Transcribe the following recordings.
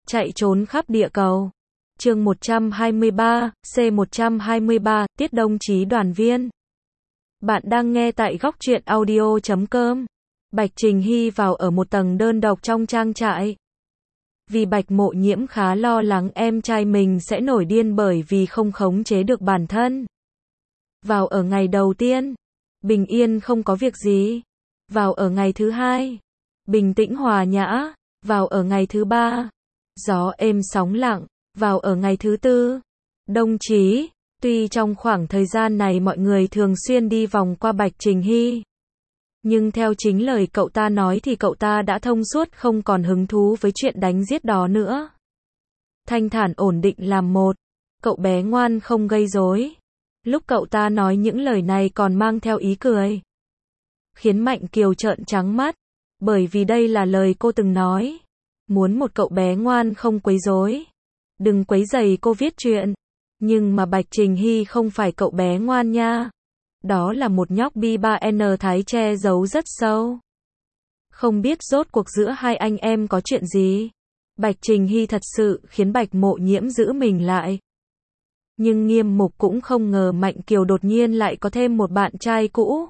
Chạy trốn khắp địa cầu. Chương 123, C123, Tiết Đồng Chí đoàn viên. Bạn đang nghe tại góc truyện audio.com. Bạch Trình Hy vào ở một tầng đơn độc trong trang trại. Vì Bạch Mộ Nhiễm khá lo lắng em trai mình sẽ nổi điên bởi vì không khống chế được bản thân. Vào ở ngày đầu tiên, bình yên không có việc gì. Vào ở ngày thứ hai, bình tĩnh hòa nhã. Vào ở ngày thứ ba, gió êm sóng lặng. Vào ở ngày thứ tư, đồng chí. Tuy trong khoảng thời gian này mọi người thường xuyên đi vòng qua Bạch Trình Hy, nhưng theo chính lời cậu ta nói thì cậu ta đã thông suốt, không còn hứng thú với chuyện đánh giết đó nữa. Thanh thản ổn định làm một, cậu bé ngoan không gây rối. Lúc cậu ta nói những lời này còn mang theo ý cười, khiến Mạnh Kiều trợn trắng mắt, bởi vì đây là lời cô từng nói, muốn một cậu bé ngoan không quấy rối, đừng quấy rầy cô viết truyện. Nhưng mà Bạch Trình Hy không phải cậu bé ngoan nha. Đó là một nhóc B3N thái che giấu rất sâu. Không biết rốt cuộc giữa hai anh em có chuyện gì. Bạch Trình Hy thật sự khiến Bạch Mộ Nhiễm giữ mình lại. Nhưng Nghiêm Mục cũng không ngờ Mạnh Kiều đột nhiên lại có thêm một bạn trai cũ.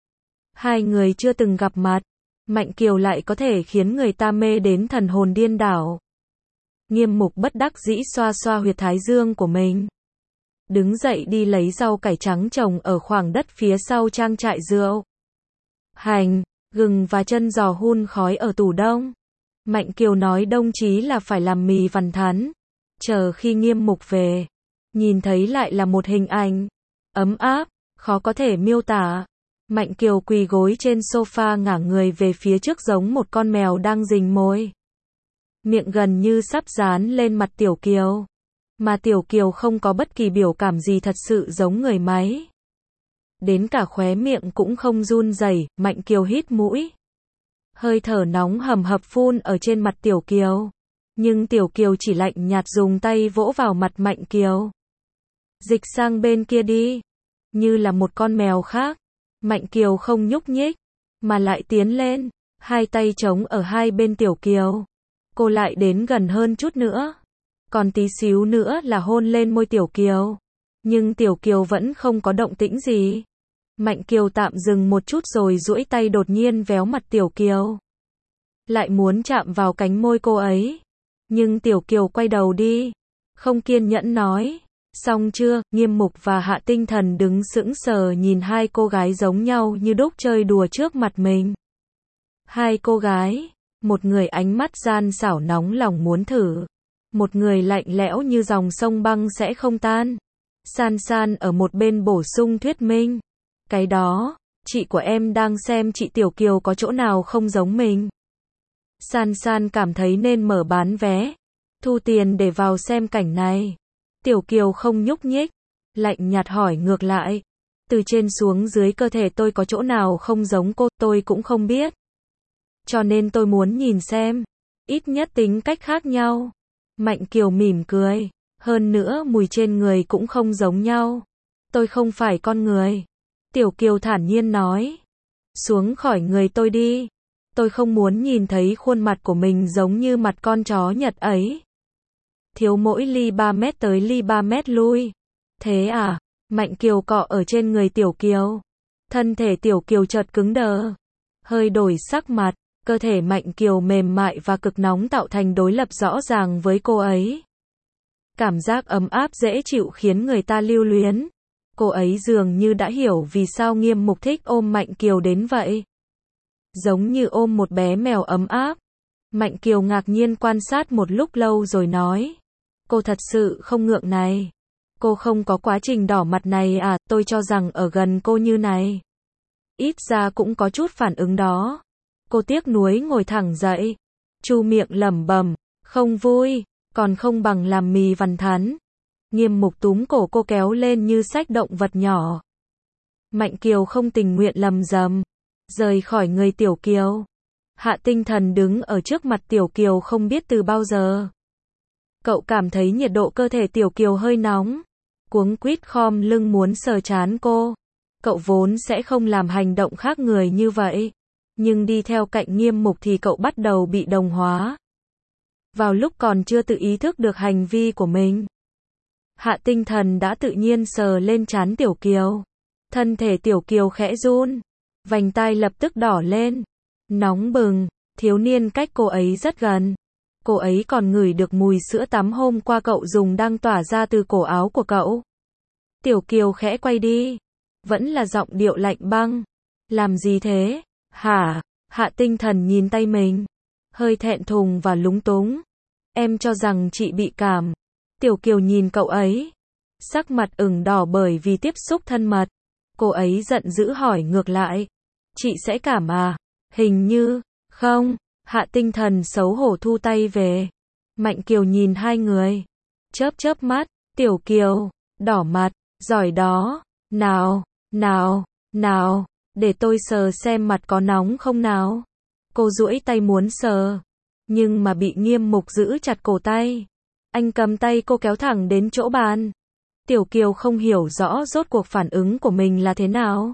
Hai người chưa từng gặp mặt, Mạnh Kiều lại có thể khiến người ta mê đến thần hồn điên đảo. Nghiêm Mục bất đắc dĩ xoa xoa huyệt thái dương của mình, đứng dậy đi lấy rau cải trắng trồng ở khoảng đất phía sau trang trại rượu. Hành, gừng và chân giò hun khói ở tủ đông. Mạnh Kiều nói đồng chí là phải làm mì vằn thắn. Chờ khi Nghiêm Mục về, nhìn thấy lại là một hình ảnh ấm áp, khó có thể miêu tả. Mạnh Kiều quỳ gối trên sofa ngả người về phía trước giống một con mèo đang rình mồi. Miệng gần như sắp dán lên mặt Tiểu Kiều. Mà Tiểu Kiều không có bất kỳ biểu cảm gì, thật sự giống người máy. Đến cả khóe miệng cũng không run rẩy. Mạnh Kiều hít mũi. Hơi thở nóng hầm hập phun ở trên mặt Tiểu Kiều. Nhưng Tiểu Kiều chỉ lạnh nhạt dùng tay vỗ vào mặt Mạnh Kiều. Dịch sang bên kia đi. Như là một con mèo khác. Mạnh Kiều không nhúc nhích, mà lại tiến lên. Hai tay chống ở hai bên Tiểu Kiều. Cô lại đến gần hơn chút nữa. Còn tí xíu nữa là hôn lên môi Tiểu Kiều. Nhưng Tiểu Kiều vẫn không có động tĩnh gì. Mạnh Kiều tạm dừng một chút rồi duỗi tay đột nhiên véo mặt Tiểu Kiều. Lại muốn chạm vào cánh môi cô ấy. Nhưng Tiểu Kiều quay đầu đi. Không kiên nhẫn nói. Xong chưa? Nghiêm Mục và Hạ Tinh Thần đứng sững sờ nhìn hai cô gái giống nhau như đúc chơi đùa trước mặt mình. Hai cô gái. Một người ánh mắt gian xảo nóng lòng muốn thử. Một người lạnh lẽo như dòng sông băng sẽ không tan. San San ở một bên bổ sung thuyết minh. Cái đó, chị của em đang xem chị Tiểu Kiều có chỗ nào không giống mình. San San cảm thấy nên mở bán vé, thu tiền để vào xem cảnh này. Tiểu Kiều không nhúc nhích, lạnh nhạt hỏi ngược lại. Từ trên xuống dưới cơ thể tôi có chỗ nào không giống cô, tôi cũng không biết. Cho nên tôi muốn nhìn xem. Ít nhất tính cách khác nhau. Mạnh Kiều mỉm cười. Hơn nữa mùi trên người cũng không giống nhau. Tôi không phải con người. Tiểu Kiều thản nhiên nói. Xuống khỏi người tôi đi. Tôi không muốn nhìn thấy khuôn mặt của mình giống như mặt con chó Nhật ấy. Thiếu mỗi ly 3 mét tới ly 3 mét lui. Thế à? Mạnh Kiều cọ ở trên người Tiểu Kiều. Thân thể Tiểu Kiều chợt cứng đờ. Hơi đổi sắc mặt. Cơ thể Mạnh Kiều mềm mại và cực nóng tạo thành đối lập rõ ràng với cô ấy. Cảm giác ấm áp dễ chịu khiến người ta lưu luyến. Cô ấy dường như đã hiểu vì sao Nghiêm Mục thích ôm Mạnh Kiều đến vậy. Giống như ôm một bé mèo ấm áp. Mạnh Kiều ngạc nhiên quan sát một lúc lâu rồi nói. Cô thật sự không ngượng này. Cô không có quá trình đỏ mặt này à? Tôi cho rằng ở gần cô như này, ít ra cũng có chút phản ứng đó. Cô tiếc nuối ngồi thẳng dậy. Chu miệng lẩm bẩm. Không vui. Còn không bằng làm mì vằn thắn. Nghiêm Mục túm cổ cô kéo lên như xách động vật nhỏ. Mạnh Kiều không tình nguyện lầm rầm. Rời khỏi người Tiểu Kiều. Hạ Tinh Thần đứng ở trước mặt Tiểu Kiều không biết từ bao giờ. Cậu cảm thấy nhiệt độ cơ thể Tiểu Kiều hơi nóng. Cuống quýt khom lưng muốn sờ trán cô. Cậu vốn sẽ không làm hành động khác người như vậy. Nhưng đi theo cạnh Nghiêm Mục thì cậu bắt đầu bị đồng hóa. vào lúc còn chưa tự ý thức được hành vi của mình. Hạ Tinh Thần đã tự nhiên sờ lên trán Tiểu Kiều. Thân thể Tiểu Kiều khẽ run, vành tai lập tức đỏ lên, nóng bừng, thiếu niên cách cô ấy rất gần. Cô ấy còn ngửi được mùi sữa tắm hôm qua cậu dùng đang tỏa ra từ cổ áo của cậu. Tiểu Kiều khẽ quay đi, vẫn là giọng điệu lạnh băng. Làm gì thế? Hả? Hạ Tinh Thần nhìn tay mình, hơi thẹn thùng và lúng túng. Em cho rằng chị bị cảm. Tiểu Kiều nhìn cậu ấy, sắc mặt ửng đỏ bởi vì tiếp xúc thân mật. Cô ấy giận dữ hỏi ngược lại. Chị sẽ cảm à? Hình như, không. Hạ Tinh Thần xấu hổ thu tay về. Mạnh Kiều nhìn hai người, chớp chớp mắt. Tiểu Kiều, đỏ mặt, giỏi đó. Nào, nào, nào, để tôi sờ xem mặt có nóng không nào. Cô duỗi tay muốn sờ, nhưng mà bị Nghiêm Mục giữ chặt cổ tay. Anh cầm tay cô kéo thẳng đến chỗ bàn. Tiểu Kiều không hiểu rõ rốt cuộc phản ứng của mình là thế nào.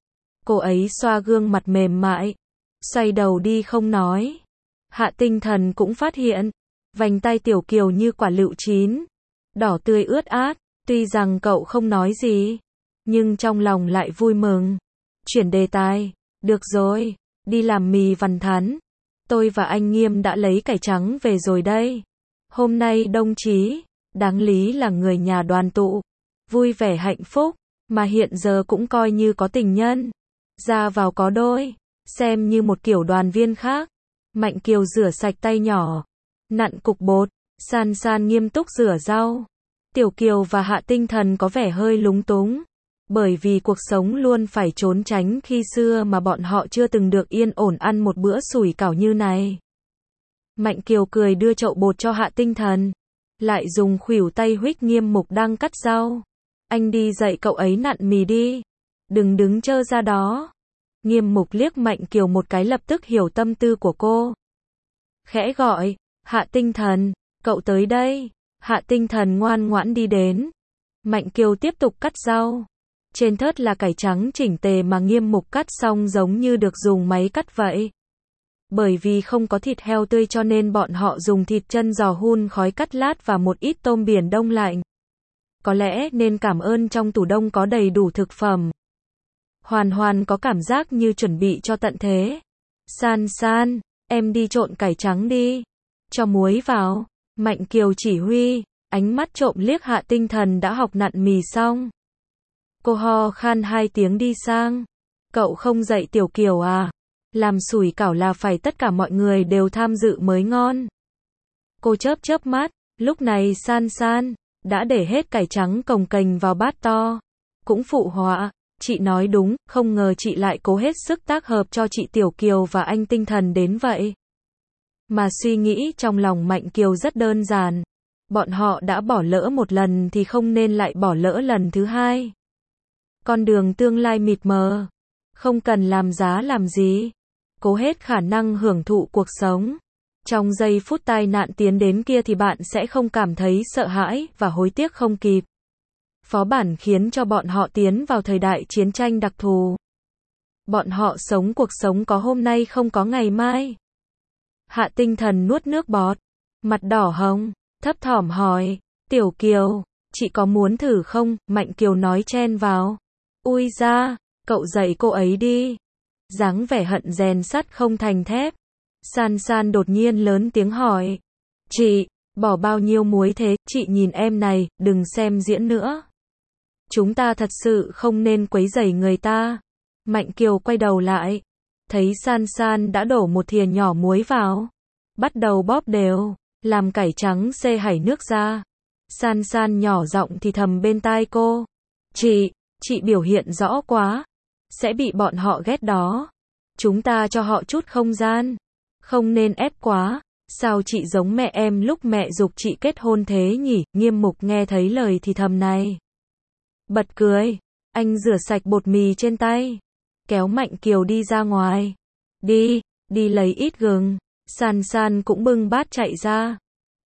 Cô ấy xoa gương mặt mềm mại, xoay đầu đi không nói. Hạ Tinh Thần cũng phát hiện, vành tay Tiểu Kiều như quả lựu chín, đỏ tươi ướt át. Tuy rằng cậu không nói gì, nhưng trong lòng lại vui mừng. Chuyển đề tài, được rồi, đi làm mì vằn thắn. Tôi và anh Nghiêm đã lấy cải trắng về rồi đây. Hôm nay đồng chí, đáng lý là người nhà đoàn tụ, vui vẻ hạnh phúc, mà hiện giờ cũng coi như có tình nhân. Ra vào có đôi, xem như một kiểu đoàn viên khác. Mạnh Kiều rửa sạch tay nhỏ, nặn cục bột, San San nghiêm túc rửa rau. Tiểu Kiều và Hạ Tinh Thần có vẻ hơi lúng túng, bởi vì cuộc sống luôn phải trốn tránh khi xưa mà bọn họ chưa từng được yên ổn ăn một bữa sủi cảo như này. Mạnh Kiều cười đưa chậu bột cho Hạ Tinh Thần, lại dùng khuỷu tay huých Nghiêm Mục đang cắt rau. Anh đi dạy cậu ấy nặn mì đi, đừng đứng trơ ra đó. Nghiêm Mục liếc Mạnh Kiều một cái lập tức hiểu tâm tư của cô. Khẽ gọi, Hạ Tinh Thần, cậu tới đây. Hạ Tinh Thần ngoan ngoãn đi đến. Mạnh Kiều tiếp tục cắt rau. Trên thớt là cải trắng chỉnh tề mà Nghiêm Mục cắt xong giống như được dùng máy cắt vậy. Bởi vì không có thịt heo tươi cho nên bọn họ dùng thịt chân giò hun khói cắt lát và một ít tôm biển đông lạnh. Có lẽ nên cảm ơn trong tủ đông có đầy đủ thực phẩm. Hoàn Hoàn có cảm giác như chuẩn bị cho tận thế. San San, em đi trộn cải trắng đi. Cho muối vào. Mạnh Kiều chỉ huy, ánh mắt trộm liếc Hạ Tinh Thần đã học nặn mì xong. Cô ho khan 2 tiếng đi sang. Cậu không dạy Tiểu Kiều à? Làm sủi cảo là phải tất cả mọi người đều tham dự mới ngon. Cô chớp chớp mắt, lúc này San San đã để hết cải trắng cồng kềnh vào bát to. Cũng phụ họa, chị nói đúng, không ngờ chị lại cố hết sức tác hợp cho chị Tiểu Kiều và anh Tinh Thần đến vậy. Mà suy nghĩ trong lòng Mạnh Kiều rất đơn giản. Bọn họ đã bỏ lỡ một lần thì không nên lại bỏ lỡ lần thứ hai. Con đường tương lai mịt mờ. Không cần làm giá làm gì. Cố hết khả năng hưởng thụ cuộc sống. Trong giây phút tai nạn tiến đến kia thì bạn sẽ không cảm thấy sợ hãi và hối tiếc không kịp. Phó bản khiến cho bọn họ tiến vào thời đại chiến tranh đặc thù. Bọn họ sống cuộc sống có hôm nay không có ngày mai. Hạ Tinh Thần nuốt nước bọt, mặt đỏ hồng, thấp thỏm hỏi, Tiểu Kiều, chị có muốn thử không? Mạnh Kiều nói chen vào. Ui da, cậu dạy cô ấy đi. Dáng vẻ hận rèn sắt không thành thép. San San đột nhiên lớn tiếng hỏi. Chị, bỏ bao nhiêu muối thế? Chị nhìn em này, đừng xem diễn nữa. Chúng ta thật sự không nên quấy rầy người ta. Mạnh Kiều quay đầu lại. Thấy San San đã đổ một thìa nhỏ muối vào. Bắt đầu bóp đều, làm cải trắng xê hảy nước ra. San San nhỏ giọng thì thầm bên tai cô. Chị biểu hiện rõ quá. Sẽ bị bọn họ ghét đó. Chúng ta cho họ chút không gian. Không nên ép quá. Sao chị giống mẹ em lúc mẹ giục chị kết hôn thế nhỉ? Nghiêm Mục nghe thấy lời thì thầm này. Bật cười. Anh rửa sạch bột mì trên tay. Kéo Mạnh Kiều đi ra ngoài. Đi lấy ít gừng. San San cũng bưng bát chạy ra.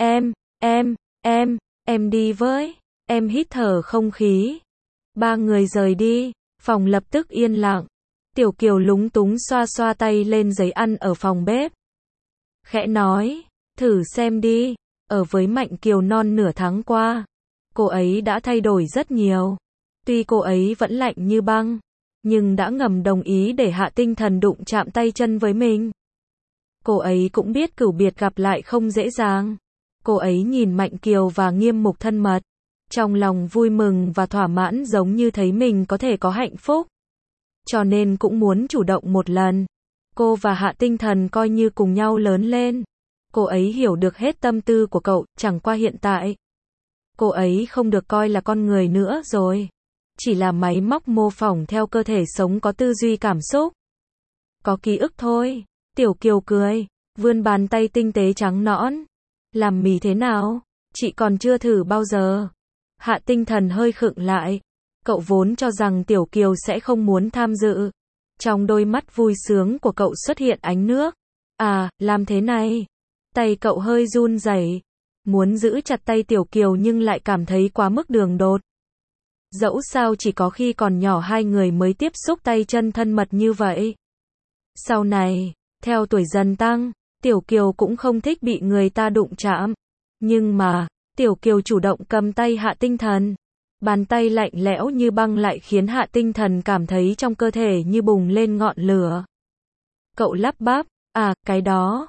Em đi với. Em hít thở không khí. 3 người rời đi. Phòng lập tức yên lặng. Tiểu Kiều lúng túng xoa xoa tay lên giấy ăn ở phòng bếp. Khẽ nói, Thử xem đi, ở với Mạnh Kiều non nửa tháng qua, cô ấy đã thay đổi rất nhiều. Tuy cô ấy vẫn lạnh như băng, nhưng đã ngầm đồng ý để Hạ Tinh Thần đụng chạm tay chân với mình. Cô ấy cũng biết cửu biệt gặp lại không dễ dàng. Cô ấy nhìn Mạnh Kiều và Nghiêm Mục thân mật, trong lòng vui mừng và thỏa mãn giống như thấy mình có thể có hạnh phúc. Cho nên cũng muốn chủ động một lần. Cô và Hạ Tinh Thần coi như cùng nhau lớn lên. Cô ấy hiểu được hết tâm tư của cậu, chẳng qua hiện tại. Cô ấy không được coi là con người nữa rồi. Chỉ là máy móc mô phỏng theo cơ thể sống có tư duy cảm xúc. Có ký ức thôi. Tiểu Kiều cười, vươn bàn tay tinh tế trắng nõn. Làm mì thế nào? Chị còn chưa thử bao giờ. Hạ Tinh Thần hơi khựng lại. Cậu vốn cho rằng Tiểu Kiều sẽ không muốn tham dự. Trong đôi mắt vui sướng của cậu xuất hiện ánh nước. À, làm thế này. Tay cậu hơi run rẩy, muốn giữ chặt tay Tiểu Kiều nhưng lại cảm thấy quá mức đường đột. Dẫu sao chỉ có khi còn nhỏ hai người mới tiếp xúc tay chân thân mật như vậy. Sau này, theo tuổi dần tăng, Tiểu Kiều cũng không thích bị người ta đụng chạm. Nhưng mà, Tiểu Kiều chủ động cầm tay Hạ Tinh Thần. Bàn tay lạnh lẽo như băng lại khiến Hạ Tinh Thần cảm thấy trong cơ thể như bùng lên ngọn lửa. Cậu lắp bắp, à, cái đó,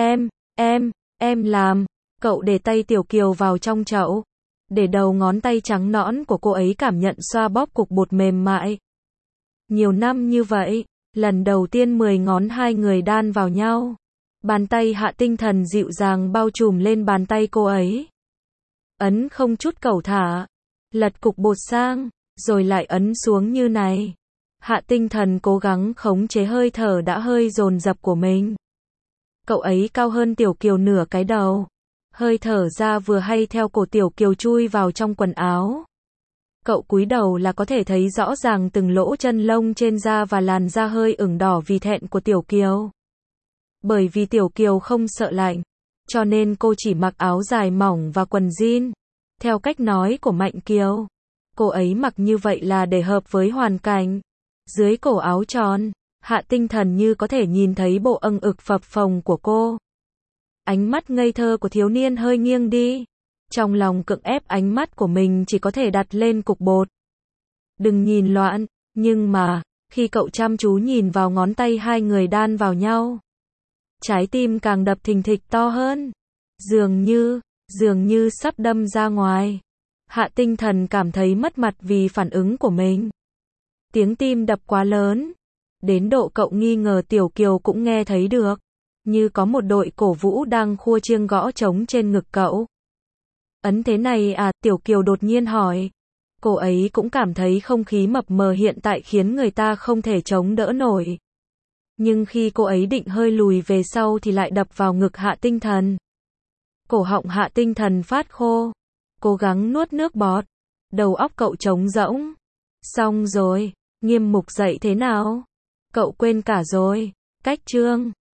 em làm. Cậu để tay Tiểu Kiều vào trong chậu, để đầu ngón tay trắng nõn của cô ấy cảm nhận xoa bóp cục bột mềm mại. Nhiều năm như vậy, lần đầu tiên 10 ngón hai người đan vào nhau. Bàn tay Hạ Tinh Thần dịu dàng bao trùm lên bàn tay cô ấy. Ấn không chút cẩu thả, lật cục bột sang, rồi lại ấn xuống như này. Hạ Tinh Thần cố gắng khống chế hơi thở đã hơi dồn dập của mình. Cậu ấy cao hơn Tiểu Kiều nửa cái đầu. Hơi thở ra vừa hay theo cổ Tiểu Kiều chui vào trong quần áo. Cậu cúi đầu là có thể thấy rõ ràng từng lỗ chân lông trên da và làn da hơi ửng đỏ vì thẹn của Tiểu Kiều. Bởi vì Tiểu Kiều không sợ lạnh, cho nên cô chỉ mặc áo dài mỏng và quần jean. Theo cách nói của Mạnh Kiều, cô ấy mặc như vậy là để hợp với hoàn cảnh. Dưới cổ áo tròn, Hạ Tinh Thần như có thể nhìn thấy bộ âng ực phập phồng của cô. Ánh mắt ngây thơ của thiếu niên hơi nghiêng đi. Trong lòng cưỡng ép ánh mắt của mình chỉ có thể đặt lên cục bột. Đừng nhìn loạn, nhưng mà, khi cậu chăm chú nhìn vào ngón tay hai người đan vào nhau, trái tim càng đập thình thịch to hơn. Dường như sắp đâm ra ngoài. Hạ Tinh Thần cảm thấy mất mặt vì phản ứng của mình. Tiếng tim đập quá lớn, đến độ cậu nghi ngờ Tiểu Kiều cũng nghe thấy được. Như có một đội cổ vũ đang khua chiêng gõ trống trên ngực cậu. Ấn thế này à? Tiểu Kiều đột nhiên hỏi. Cô ấy cũng cảm thấy không khí mập mờ hiện tại khiến người ta không thể chống đỡ nổi. Nhưng khi cô ấy định hơi lùi về sau thì lại đập vào ngực Hạ Tinh Thần. Cổ họng Hạ Tinh Thần phát khô. Cố gắng nuốt nước bọt. Đầu óc cậu trống rỗng. Xong rồi, Nghiêm Mục dạy thế nào? Cậu quên cả rồi. Cách chương